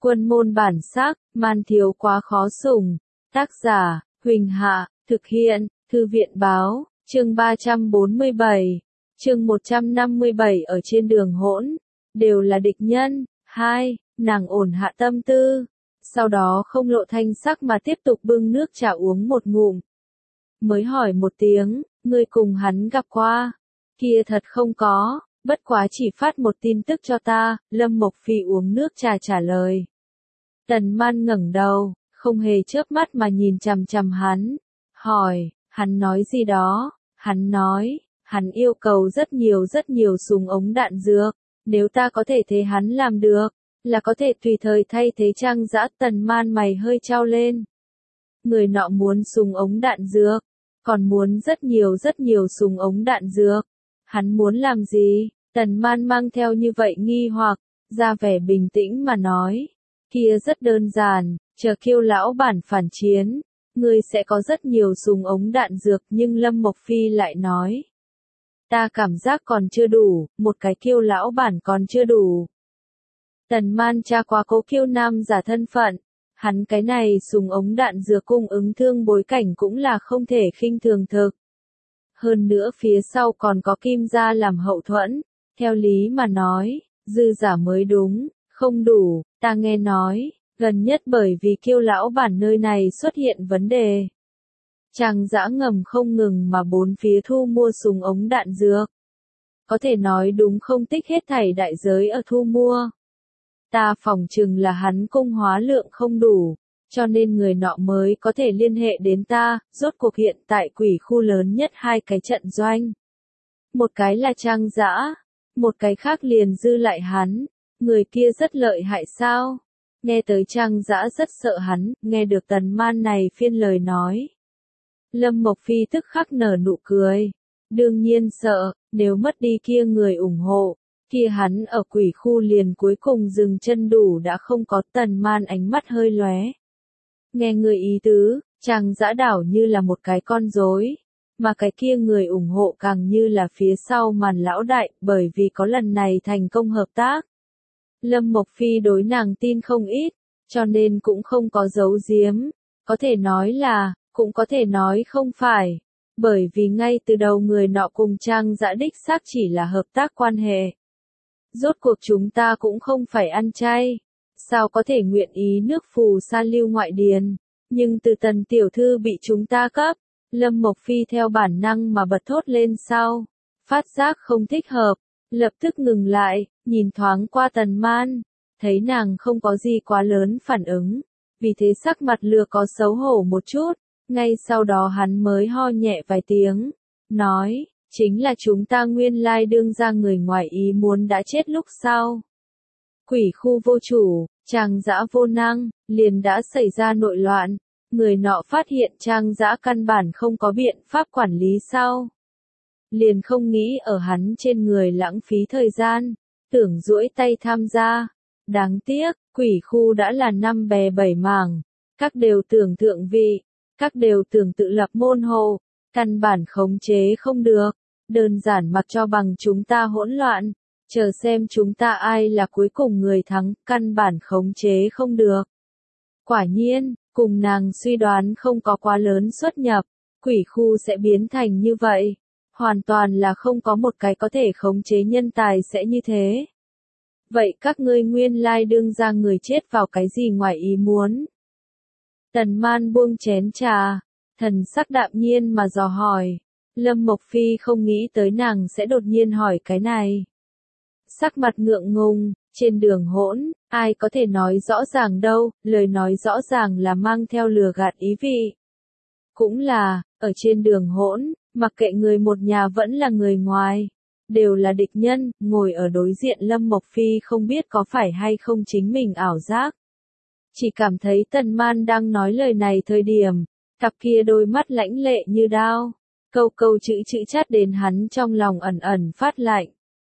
Quân môn bản sắc, man thiếu quá khó sủng. Tác giả, Huỳnh Hạ, thực hiện, Thư viện báo, chương 347, chương 157 ở trên đường hỗn, đều là địch nhân. 2. Nàng ổn hạ tâm tư, sau đó không lộ thanh sắc mà tiếp tục bưng nước trà uống một ngụm. Mới hỏi một tiếng, ngươi cùng hắn gặp qua? Kia thật không có, bất quá chỉ phát một tin tức cho ta. Lâm Mộc Phi uống nước trà trả lời. Tần Man ngẩng đầu, không hề chớp mắt mà nhìn chằm chằm hắn, hỏi, hắn nói gì đó? Hắn nói, hắn yêu cầu rất nhiều súng ống đạn dược, nếu ta có thể thế hắn làm được, là có thể tùy thời thay thế Trang Dã. Tần Man mày hơi trao lên. Người nọ muốn súng ống đạn dược, còn muốn rất nhiều súng ống đạn dược. Hắn muốn làm gì? Tần Man mang theo như vậy nghi hoặc, ra vẻ bình tĩnh mà nói. Kia rất đơn giản, chờ Kiêu lão bản phản chiến, ngươi sẽ có rất nhiều súng ống đạn dược. Nhưng Lâm Mộc Phi lại nói, ta cảm giác còn chưa đủ, một cái Kiêu lão bản còn chưa đủ. Tần Man tra qua Cố Kiêu nam giả thân phận, hắn cái này súng ống đạn dược cung ứng thương bối cảnh cũng là không thể khinh thường thực. Hơn nữa phía sau còn có Kim gia làm hậu thuẫn, theo lý mà nói, dư giả mới đúng, không đủ. Ta nghe nói, gần nhất bởi vì Kiêu lão bản nơi này xuất hiện vấn đề, Trang Dã ngầm không ngừng mà bốn phía thu mua súng ống đạn dược. Có thể nói đúng không tích hết thảy đại giới ở thu mua. Ta phỏng chừng là hắn cung hóa lượng không đủ, cho nên người nọ mới có thể liên hệ đến ta. Rốt cuộc hiện tại quỷ khu lớn nhất hai cái trận doanh. Một cái là Trang Dã, một cái khác liền dư lại hắn. Người kia rất lợi hại sao? Nghe tới Trang Dã rất sợ hắn, nghe được Tần Man này phiên lời nói. Lâm Mộc Phi tức khắc nở nụ cười. Đương nhiên sợ, nếu mất đi kia người ủng hộ, kia hắn ở quỷ khu liền cuối cùng dừng chân đủ đã không có. Tần Man ánh mắt hơi lóe. Nghe người ý tứ, Trang Dã đảo như là một cái con rối, mà cái kia người ủng hộ càng như là phía sau màn lão đại, bởi vì có lần này thành công hợp tác. Lâm Mộc Phi đối nàng tin không ít, cho nên cũng không có giấu giếm, có thể nói là, cũng có thể nói không phải, bởi vì ngay từ đầu người nọ cùng Trang Dã đích xác chỉ là hợp tác quan hệ. Rốt cuộc chúng ta cũng không phải ăn chay, sao có thể nguyện ý nước phù sa lưu ngoại điền, nhưng từ Tần tiểu thư bị chúng ta cấp. Lâm Mộc Phi theo bản năng mà bật thốt lên sau, phát giác không thích hợp, lập tức ngừng lại, nhìn thoáng qua Tần Man, thấy nàng không có gì quá lớn phản ứng, vì thế sắc mặt lừa có xấu hổ một chút. Ngay sau đó hắn mới ho nhẹ vài tiếng, nói, chính là chúng ta nguyên lai đương ra người ngoài ý muốn đã chết lúc sau. Quỷ khu vô chủ, Trang Dã vô năng, liền đã xảy ra nội loạn. Người nọ phát hiện Trang Dã căn bản không có biện pháp quản lý sau, liền không nghĩ ở hắn trên người lãng phí thời gian, tưởng duỗi tay tham gia. Đáng tiếc, quỷ khu đã là năm bè bảy mảng, các đều tưởng thượng vị, các đều tưởng tự lập môn hộ, căn bản khống chế không được, đơn giản mặc cho bằng chúng ta hỗn loạn, chờ xem chúng ta ai là cuối cùng người thắng, căn bản khống chế không được. Quả nhiên, cùng nàng suy đoán không có quá lớn xuất nhập, quỷ khu sẽ biến thành như vậy. Hoàn toàn là không có một cái có thể khống chế nhân tài sẽ như thế. Vậy các ngươi nguyên lai đương ra người chết vào cái gì ngoài ý muốn? Tần Man buông chén trà, thần sắc đạm nhiên mà dò hỏi. Lâm Mộc Phi không nghĩ tới nàng sẽ đột nhiên hỏi cái này. Sắc mặt ngượng ngùng, trên đường hỗn, ai có thể nói rõ ràng đâu, lời nói rõ ràng là mang theo lừa gạt ý vị. Cũng là, ở trên đường hỗn, mặc kệ người một nhà vẫn là người ngoài, đều là địch nhân. Ngồi ở đối diện Lâm Mộc Phi không biết có phải hay không chính mình ảo giác. Chỉ cảm thấy Tần Man đang nói lời này thời điểm, cặp kia đôi mắt lãnh lệ như đao, câu câu chữ chát đến hắn trong lòng ẩn ẩn phát lạnh.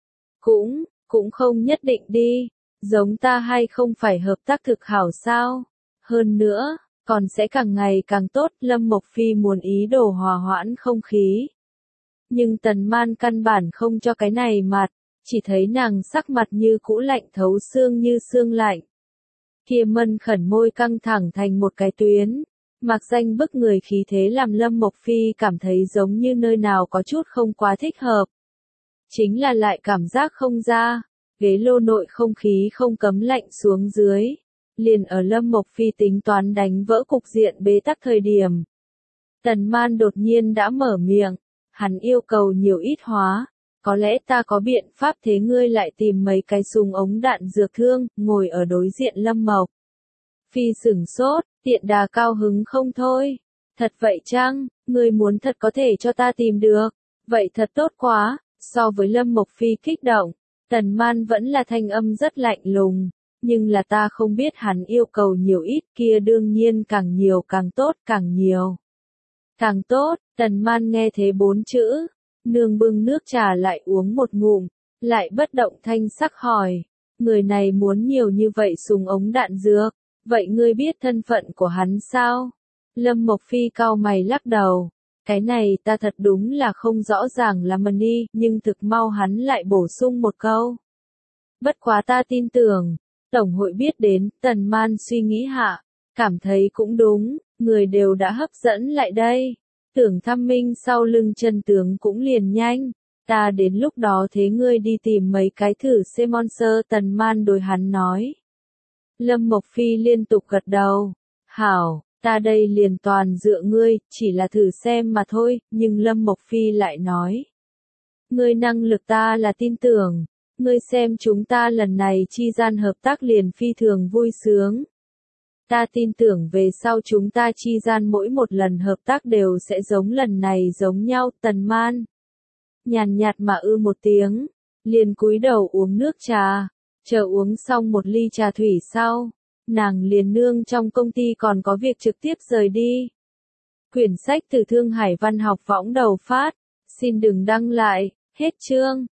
Cũng không nhất định đi, giống ta hay không phải hợp tác thực hảo sao? Hơn nữa, còn sẽ càng ngày càng tốt. Lâm Mộc Phi muốn ý đồ hòa hoãn không khí. Nhưng Tần Man căn bản không cho cái này mặt, chỉ thấy nàng sắc mặt như cũ lạnh thấu xương như xương lạnh. Kia Mân Khẩn môi căng thẳng thành một cái tuyến. Mạc Danh bức người khí thế làm Lâm Mộc Phi cảm thấy giống như nơi nào có chút không quá thích hợp. Chính là lại cảm giác không ra. Ghế lô nội không khí không cấm lạnh xuống dưới. Liền ở Lâm Mộc Phi tính toán đánh vỡ cục diện bế tắc thời điểm. Tần Man đột nhiên đã mở miệng. Hắn yêu cầu nhiều ít hóa. Có lẽ ta có biện pháp thế ngươi lại tìm mấy cái súng ống đạn dược thương, ngồi ở đối diện Lâm Mộc. Phi sửng sốt, Tiện Đà cao hứng không thôi. Thật vậy chăng, ngươi muốn thật có thể cho ta tìm được. Vậy thật tốt quá, so với Lâm Mộc Phi kích động, Tần Man vẫn là thanh âm rất lạnh lùng. Nhưng là ta không biết hắn yêu cầu nhiều ít, kia đương nhiên càng nhiều càng tốt, càng nhiều. Càng tốt, Tần Man nghe thế 4 chữ. Nương bưng nước trà lại uống một ngụm, lại bất động thanh sắc hỏi. Người này muốn nhiều như vậy súng ống đạn dược, vậy ngươi biết thân phận của hắn sao? Lâm Mộc Phi cau mày lắc đầu. Cái này ta thật đúng là không rõ ràng là mần đi, nhưng thực mau hắn lại bổ sung một câu. Bất quá ta tin tưởng, Tổng hội biết đến, Tần Man suy nghĩ hạ, cảm thấy cũng đúng, người đều đã hấp dẫn lại đây. Tưởng thăm minh sau lưng chân tướng cũng liền nhanh, ta đến lúc đó thế ngươi đi tìm mấy cái thử xem monster. Tần Man đối hắn nói. Lâm Mộc Phi liên tục gật đầu, hảo, ta đây liền toàn dựa ngươi, chỉ là thử xem mà thôi, nhưng Lâm Mộc Phi lại nói. Ngươi năng lực ta là tin tưởng, ngươi xem chúng ta lần này chi gian hợp tác liền phi thường vui sướng. Ta tin tưởng về sau chúng ta chi gian mỗi một lần hợp tác đều sẽ giống lần này giống nhau. Tần Man nhàn nhạt mà một tiếng, liền cúi đầu uống nước trà, chờ uống xong một ly trà thủy sau, nàng liền nương trong công ty còn có việc trực tiếp rời đi. Quyển sách từ Thương Hải Văn học võng đầu phát, xin đừng đăng lại, hết chương.